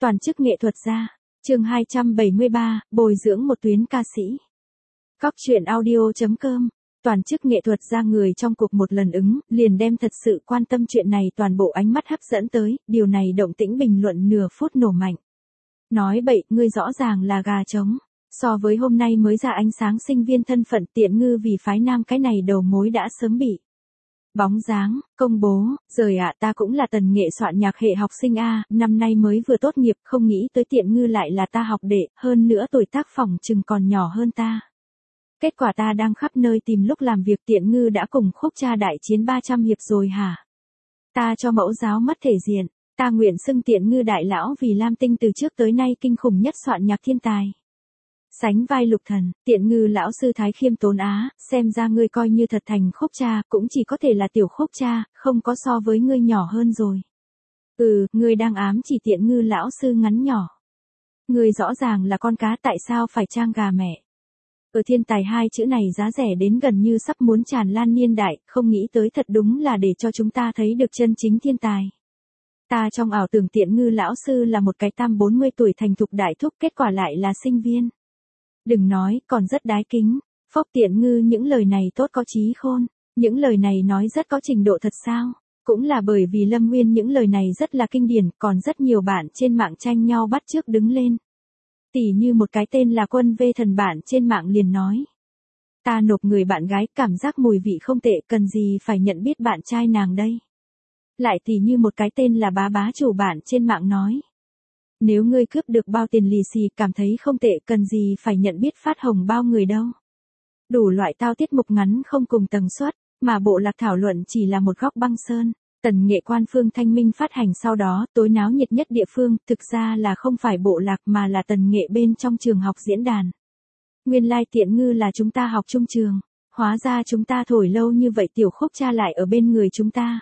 Toàn chức nghệ thuật gia. Chương 273, bồi dưỡng một tuyến ca sĩ. Góc truyện audio.com. Toàn chức nghệ thuật gia người trong cuộc một lần ứng, liền đem thật sự quan tâm chuyện này toàn bộ ánh mắt hấp dẫn tới, điều này động tĩnh bình luận nửa phút nổ mạnh. Nói bậy, ngươi rõ ràng là gà trống. So với hôm nay mới ra ánh sáng sinh viên thân phận Tiện Ngư vì phái nam cái này đầu mối đã sớm bị bóng dáng, công bố, rời ạ ta cũng là tần nghệ soạn nhạc hệ học sinh A, năm nay mới vừa tốt nghiệp không nghĩ tới Tiện Ngư lại là ta học đệ, hơn nữa tuổi tác phỏng chừng còn nhỏ hơn ta. Kết quả ta đang khắp nơi tìm lúc làm việc Tiện Ngư đã cùng Khúc Cha đại chiến 300 hiệp rồi hả? Ta cho mẫu giáo mất thể diện, ta nguyện xưng Tiện Ngư đại lão vì Lam Tinh từ trước tới nay kinh khủng nhất soạn nhạc thiên tài. Sánh vai Lục Thần, Tiện Ngư lão sư thái khiêm tốn á, xem ra ngươi coi như thật thành Khúc Cha, cũng chỉ có thể là tiểu Khúc Cha, không có so với ngươi nhỏ hơn rồi. Ngươi đang ám chỉ Tiện Ngư lão sư ngắn nhỏ. Ngươi rõ ràng là con cá tại sao phải trang gà mẹ. Ở thiên tài hai chữ này giá rẻ đến gần như sắp muốn tràn lan niên đại, không nghĩ tới thật đúng là để cho chúng ta thấy được chân chính thiên tài. Ta trong ảo tưởng Tiện Ngư lão sư là một cái tam 40 tuổi thành thục đại thúc, kết quả lại là sinh viên. Đừng nói, còn rất đái kính. Phốc Tiện Ngư những lời này tốt có trí khôn. Những lời này nói rất có trình độ thật sao? Cũng là bởi vì Lâm Nguyên những lời này rất là kinh điển, còn rất nhiều bạn trên mạng tranh nhau bắt chước đứng lên. Tỉ như một cái tên là Quân Vê Thần bạn trên mạng liền nói. Ta nộp người bạn gái, cảm giác mùi vị không tệ, cần gì phải nhận biết bạn trai nàng đây. Lại tỉ như một cái tên là Bá Bá chủ bạn trên mạng nói. Nếu ngươi cướp được bao tiền lì xì cảm thấy không tệ, cần gì phải nhận biết phát hồng bao người đâu. Đủ loại tao tiết mục ngắn không cùng tần suất, mà bộ lạc thảo luận chỉ là một góc băng sơn. Tần nghệ quan Phương Thanh Minh phát hành sau đó, tối náo nhiệt nhất địa phương, thực ra là không phải bộ lạc mà là tần nghệ bên trong trường học diễn đàn. Nguyên lai Tiện Ngư là chúng ta học chung trường, hóa ra chúng ta thổi lâu như vậy tiểu Khúc Cha lại ở bên người chúng ta.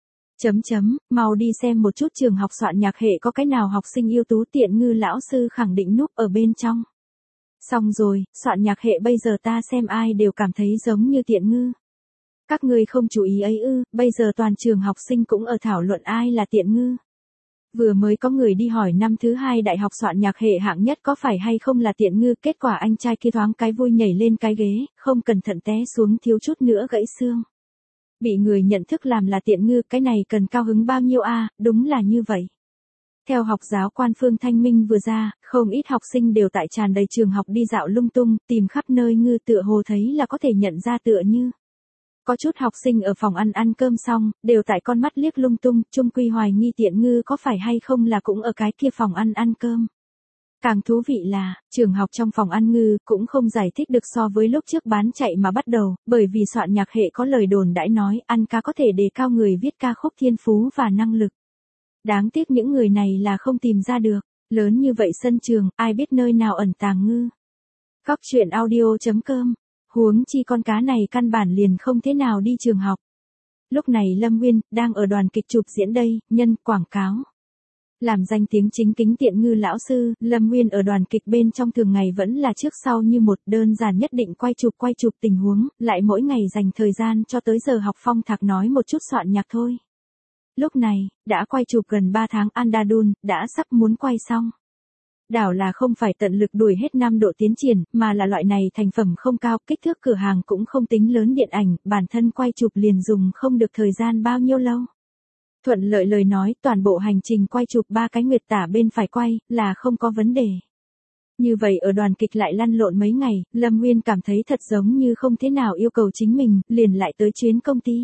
Mau đi xem một chút trường học soạn nhạc hệ có cái nào học sinh ưu tú, Tiện Ngư lão sư khẳng định núp ở bên trong. Xong rồi, soạn nhạc hệ bây giờ ta xem ai đều cảm thấy giống như Tiện Ngư. Các ngươi không chú ý ấy bây giờ toàn trường học sinh cũng ở thảo luận ai là Tiện Ngư. Vừa mới có người đi hỏi năm thứ 2 đại học soạn nhạc hệ hạng nhất có phải hay không là Tiện Ngư, kết quả anh trai kia thoáng cái vui nhảy lên cái ghế, không cẩn thận té xuống thiếu chút nữa gãy xương. Bị người nhận thức làm là Tiện Ngư, cái này cần cao hứng bao nhiêu đúng là như vậy. Theo học giáo quan Phương Thanh Minh vừa ra, không ít học sinh đều tại tràn đầy trường học đi dạo lung tung, tìm khắp nơi Ngư tựa hồ thấy là có thể nhận ra tựa như. Có chút học sinh ở phòng ăn cơm xong, đều tại con mắt liếc lung tung, chung quy hoài nghi Tiện Ngư có phải hay không là cũng ở cái kia phòng ăn cơm. Càng thú vị là, trường học trong phòng ăn Ngư cũng không giải thích được so với lúc trước bán chạy mà bắt đầu, bởi vì soạn nhạc hệ có lời đồn đãi nói ăn ca có thể đề cao người viết ca khúc thiên phú và năng lực. Đáng tiếc những người này là không tìm ra được, lớn như vậy sân trường, ai biết nơi nào ẩn tàng Ngư. Góc truyện audio.com. Huống chi con cá này căn bản liền không thế nào đi trường học. Lúc này Lâm Nguyên đang ở đoàn kịch chụp diễn đây, nhân quảng cáo. Làm danh tiếng chính kính Tiện Ngư lão sư, Lâm Nguyên ở đoàn kịch bên trong thường ngày vẫn là trước sau như một, đơn giản nhất định quay chụp tình huống, lại mỗi ngày dành thời gian cho tới giờ học phong thạc nói một chút soạn nhạc thôi. Lúc này, đã quay chụp gần 3 tháng Andadun, đã sắp muốn quay xong. Đảo là không phải tận lực đuổi hết 5 độ tiến triển, mà là loại này thành phẩm không cao, kích thước cửa hàng cũng không tính lớn, điện ảnh, bản thân quay chụp liền dùng không được thời gian bao nhiêu lâu. Thuận lợi lời nói, toàn bộ hành trình quay chụp 3 cái nguyệt tả bên phải quay, là không có vấn đề. Như vậy ở đoàn kịch lại lăn lộn mấy ngày, Lâm Nguyên cảm thấy thật giống như không thế nào yêu cầu chính mình, liền lại tới chuyến công ty.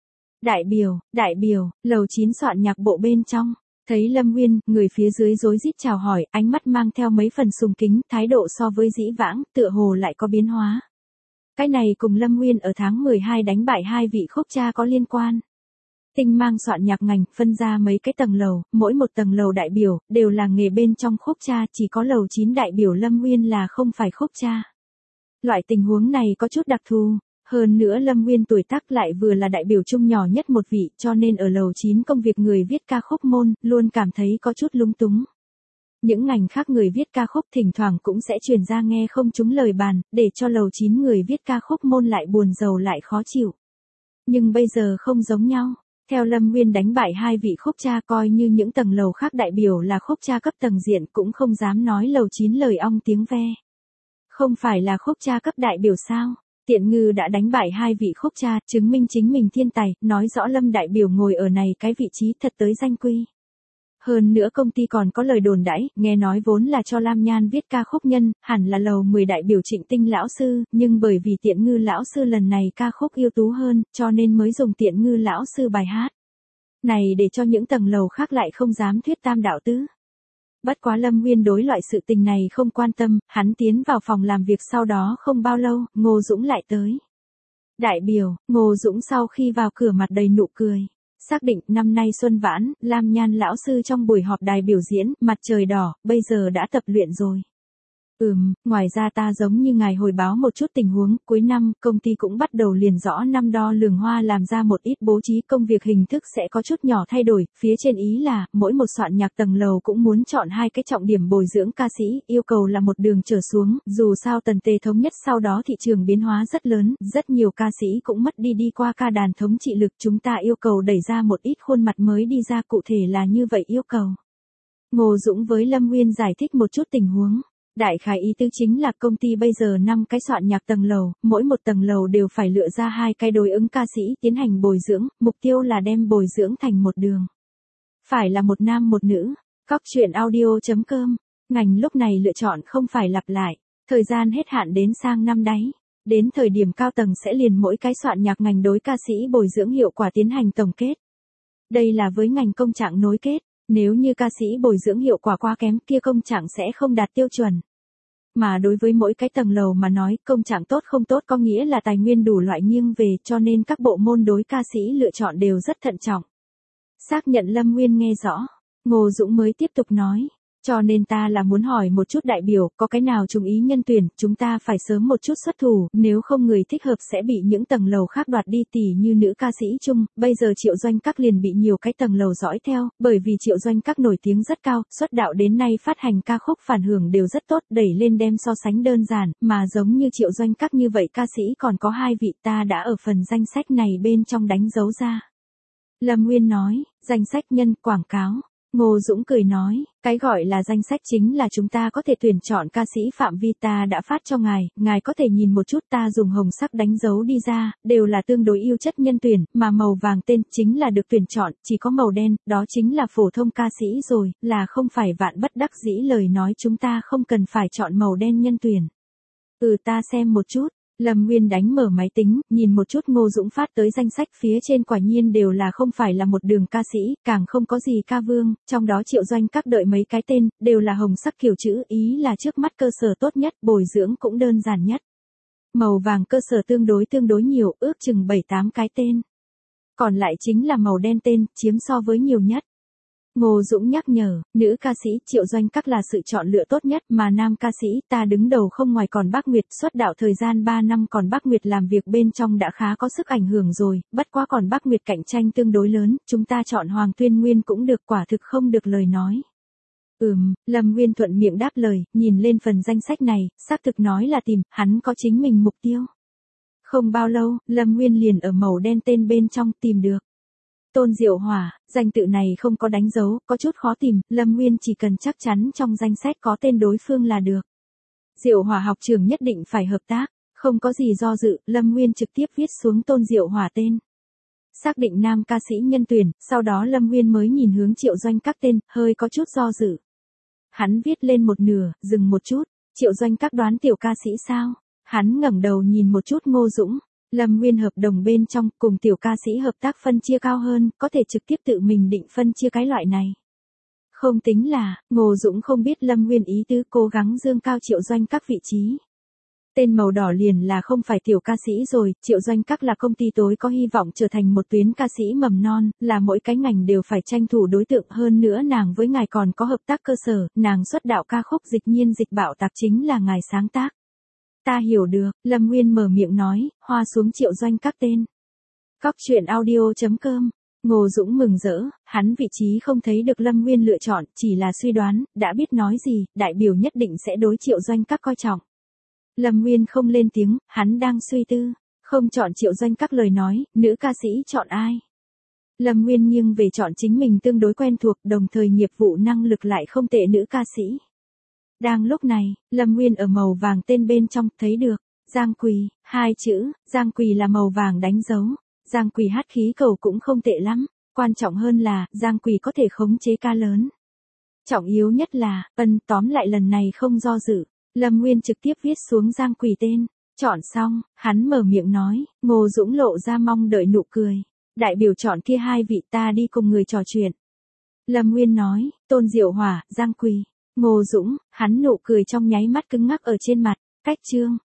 Đại biểu, lầu 9 soạn nhạc bộ bên trong. Thấy Lâm Nguyên, người phía dưới rối rít chào hỏi, ánh mắt mang theo mấy phần sùng kính, thái độ so với dĩ vãng, tựa hồ lại có biến hóa. Cái này cùng Lâm Nguyên ở tháng 12 đánh bại 2 vị Khúc Cha có liên quan. Tinh mang soạn nhạc ngành, phân ra mấy cái tầng lầu, mỗi một tầng lầu đại biểu, đều là nghề bên trong Khúc Cha, chỉ có lầu 9 đại biểu Lâm Nguyên là không phải Khúc Cha. Loại tình huống này có chút đặc thù. Hơn nữa Lâm Nguyên tuổi tác lại vừa là đại biểu chung nhỏ nhất một vị, cho nên ở lầu 9 công việc người viết ca khúc môn, luôn cảm thấy có chút lúng túng. Những ngành khác người viết ca khúc thỉnh thoảng cũng sẽ truyền ra nghe không trúng lời bàn, để cho lầu 9 người viết ca khúc môn lại buồn rầu lại khó chịu. Nhưng bây giờ không giống nhau. Theo Lâm Nguyên đánh bại hai vị khúc cha, coi như những tầng lầu khác đại biểu là khúc cha cấp tầng diện cũng không dám nói lầu 9 lời ong tiếng ve. Không phải là khúc cha cấp đại biểu sao? Tiện Ngư đã đánh bại hai vị khúc cha, chứng minh chính mình thiên tài, nói rõ Lâm đại biểu ngồi ở này cái vị trí thật tới danh quy. Hơn nữa công ty còn có lời đồn đãi, nghe nói vốn là cho Lam Nhan viết ca khúc nhân, hẳn là lầu 10 đại biểu Trịnh Tinh lão sư, nhưng bởi vì Tiện Ngư lão sư lần này ca khúc ưu tú hơn, cho nên mới dùng Tiện Ngư lão sư bài hát này để cho những tầng lầu khác lại không dám thuyết tam đạo tứ. Bất quá Lâm Nguyên đối loại sự tình này không quan tâm, hắn tiến vào phòng làm việc sau đó không bao lâu, Ngô Dũng lại tới. Đại biểu, Ngô Dũng sau khi vào cửa mặt đầy nụ cười. Xác định năm nay xuân vãn, Lam Nhan lão sư trong buổi họp đài biểu diễn, mặt trời đỏ, bây giờ đã tập luyện rồi. Ngoài ra ta giống như ngài hồi báo một chút tình huống, cuối năm, công ty cũng bắt đầu liền rõ năm đo lường hoa làm ra một ít bố trí công việc hình thức sẽ có chút nhỏ thay đổi, phía trên ý là, mỗi một soạn nhạc tầng lầu cũng muốn chọn hai cái trọng điểm bồi dưỡng ca sĩ, yêu cầu là một đường trở xuống, dù sao tần tề thống nhất sau đó thị trường biến hóa rất lớn, rất nhiều ca sĩ cũng mất đi qua ca đàn thống trị lực, chúng ta yêu cầu đẩy ra một ít khuôn mặt mới đi ra, cụ thể là như vậy yêu cầu. Ngô Dũng với Lâm Nguyên giải thích một chút tình huống. Đại khái ý tứ chính là công ty bây giờ 5 cái soạn nhạc tầng lầu, mỗi một tầng lầu đều phải lựa ra 2 cái đối ứng ca sĩ tiến hành bồi dưỡng, mục tiêu là đem bồi dưỡng thành một đường. Phải là một nam một nữ. Cóc truyện audio.com. Ngành lúc này lựa chọn không phải lặp lại, thời gian hết hạn đến sang năm đáy. Đến thời điểm cao tầng sẽ liền mỗi cái soạn nhạc ngành đối ca sĩ bồi dưỡng hiệu quả tiến hành tổng kết. Đây là với ngành công trạng nối kết. Nếu như ca sĩ bồi dưỡng hiệu quả quá kém kia công trạng sẽ không đạt tiêu chuẩn. Mà đối với mỗi cái tầng lầu mà nói công trạng tốt không tốt có nghĩa là tài nguyên đủ loại nghiêng về cho nên các bộ môn đối ca sĩ lựa chọn đều rất thận trọng. Xác nhận Lâm Nguyên nghe rõ, Ngô Dũng mới tiếp tục nói. Cho nên ta là muốn hỏi một chút đại biểu, có cái nào trùng ý nhân tuyển, chúng ta phải sớm một chút xuất thủ, nếu không người thích hợp sẽ bị những tầng lầu khác đoạt đi tỉ như nữ ca sĩ chung, bây giờ Triệu Doanh Các liền bị nhiều cái tầng lầu dõi theo, bởi vì Triệu Doanh Các nổi tiếng rất cao, xuất đạo đến nay phát hành ca khúc phản hưởng đều rất tốt, đẩy lên đem so sánh đơn giản, mà giống như Triệu Doanh Các như vậy ca sĩ còn có 2 vị ta đã ở phần danh sách này bên trong đánh dấu ra. Lâm Nguyên nói, danh sách nhân quảng cáo. Ngô Dũng cười nói, cái gọi là danh sách chính là chúng ta có thể tuyển chọn ca sĩ phạm vi ta đã phát cho ngài có thể nhìn một chút ta dùng hồng sắc đánh dấu đi ra, đều là tương đối yêu chất nhân tuyển, mà màu vàng tên chính là được tuyển chọn, chỉ có màu đen, đó chính là phổ thông ca sĩ rồi, là không phải vạn bất đắc dĩ lời nói chúng ta không cần phải chọn màu đen nhân tuyển. Ta xem một chút. Lâm Nguyên đánh mở máy tính, nhìn một chút Ngô Dũng phát tới danh sách phía trên quả nhiên đều là không phải là một đường ca sĩ, càng không có gì ca vương, trong đó Triệu Doanh Các đợi mấy cái tên, đều là hồng sắc kiểu chữ, ý là trước mắt cơ sở tốt nhất, bồi dưỡng cũng đơn giản nhất. Màu vàng cơ sở tương đối nhiều, ước chừng 7-8 cái tên. Còn lại chính là màu đen tên, chiếm so với nhiều nhất. Ngô Dũng nhắc nhở, nữ ca sĩ Triệu Doanh Các là sự chọn lựa tốt nhất mà nam ca sĩ ta đứng đầu không ngoài còn Bác Nguyệt xuất đạo thời gian 3 năm còn Bác Nguyệt làm việc bên trong đã khá có sức ảnh hưởng rồi, bất quá còn Bác Nguyệt cạnh tranh tương đối lớn, chúng ta chọn Hoàng Tuyên Nguyên cũng được quả thực không được lời nói. Lâm Nguyên thuận miệng đáp lời, nhìn lên phần danh sách này, xác thực nói là tìm, hắn có chính mình mục tiêu. Không bao lâu, Lâm Nguyên liền ở màu đen tên bên trong tìm được. Tôn Diệu Hỏa, danh tự này không có đánh dấu, có chút khó tìm, Lâm Nguyên chỉ cần chắc chắn trong danh sách có tên đối phương là được. Diệu Hỏa học trưởng nhất định phải hợp tác, không có gì do dự, Lâm Nguyên trực tiếp viết xuống Tôn Diệu Hỏa tên. Xác định nam ca sĩ nhân tuyển, sau đó Lâm Nguyên mới nhìn hướng Triệu Doanh Các tên, hơi có chút do dự. Hắn viết lên một nửa, dừng một chút, Triệu Doanh Các đoán tiểu ca sĩ sao? Hắn ngẩng đầu nhìn một chút Ngô Dũng. Lâm Nguyên hợp đồng bên trong cùng tiểu ca sĩ hợp tác phân chia cao hơn, có thể trực tiếp tự mình định phân chia cái loại này. Không tính là, Ngô Dũng không biết Lâm Nguyên ý tứ cố gắng dương cao Triệu Doanh Các vị trí. Tên màu đỏ liền là không phải tiểu ca sĩ rồi, Triệu Doanh Các là công ty tối có hy vọng trở thành một tuyến ca sĩ mầm non, là mỗi cái ngành đều phải tranh thủ đối tượng hơn nữa nàng với ngài còn có hợp tác cơ sở, nàng xuất đạo ca khúc Dịch Nhiên Dịch Bạo Tạc chính là ngài sáng tác. Ta hiểu được, Lâm Nguyên mở miệng nói, hoa xuống Triệu Doanh Các tên. Cóc truyện audio.com. Ngô Dũng mừng rỡ, hắn vị trí không thấy được Lâm Nguyên lựa chọn, chỉ là suy đoán, đã biết nói gì, đại biểu nhất định sẽ đối Triệu Doanh Các coi trọng. Lâm Nguyên không lên tiếng, hắn đang suy tư, không chọn Triệu Doanh Các lời nói, nữ ca sĩ chọn ai? Lâm Nguyên nghiêng về chọn chính mình tương đối quen thuộc, đồng thời nghiệp vụ năng lực lại không tệ nữ ca sĩ. Đang lúc này, Lâm Nguyên ở màu vàng tên bên trong thấy được Giang Quỳ, hai chữ, Giang Quỳ là màu vàng đánh dấu. Giang Quỳ hát khí cầu cũng không tệ lắm, quan trọng hơn là Giang Quỳ có thể khống chế ca lớn. Trọng yếu nhất là, tóm lại lần này không do dự, Lâm Nguyên trực tiếp viết xuống Giang Quỳ tên. Chọn xong, hắn mở miệng nói, Ngô Dũng lộ ra mong đợi nụ cười. Đại biểu chọn kia hai vị ta đi cùng người trò chuyện. Lâm Nguyên nói, Tôn Diệu Hỏa, Giang Quỳ, Ngô Dũng, hắn nụ cười trong nháy mắt cứng ngắc ở trên mặt. Cách chương,